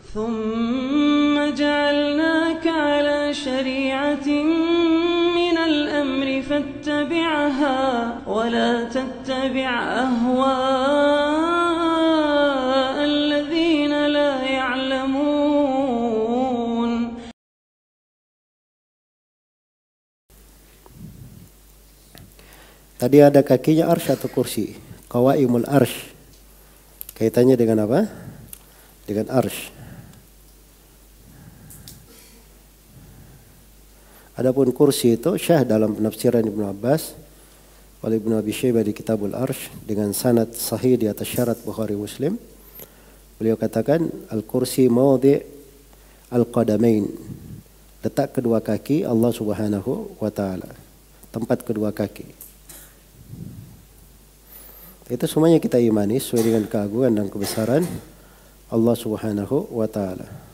ثم جعلناك على شريعة من الأمر فاتبعها ولا تتبع أهواء الذين لا يعلمون. Tadi ada kakinya arsy atau kursi. Qawaimul arsy. Kaitannya dengan apa? Dengan arsy. Adapun kursi itu syah dalam penafsiran Ibnu Abbas oleh Ibnu Abi Syaibah di Kitabul Arsy dengan sanad sahih di atas syarat Bukhari Muslim. Beliau katakan al-kursi mawdi' al-qadamain. Letak kedua kaki Allah Subhanahu wa taala. Tempat kedua kaki. Itu semuanya kita imani sesuai dengan keagungan dan kebesaran Allah Subhanahu wa taala.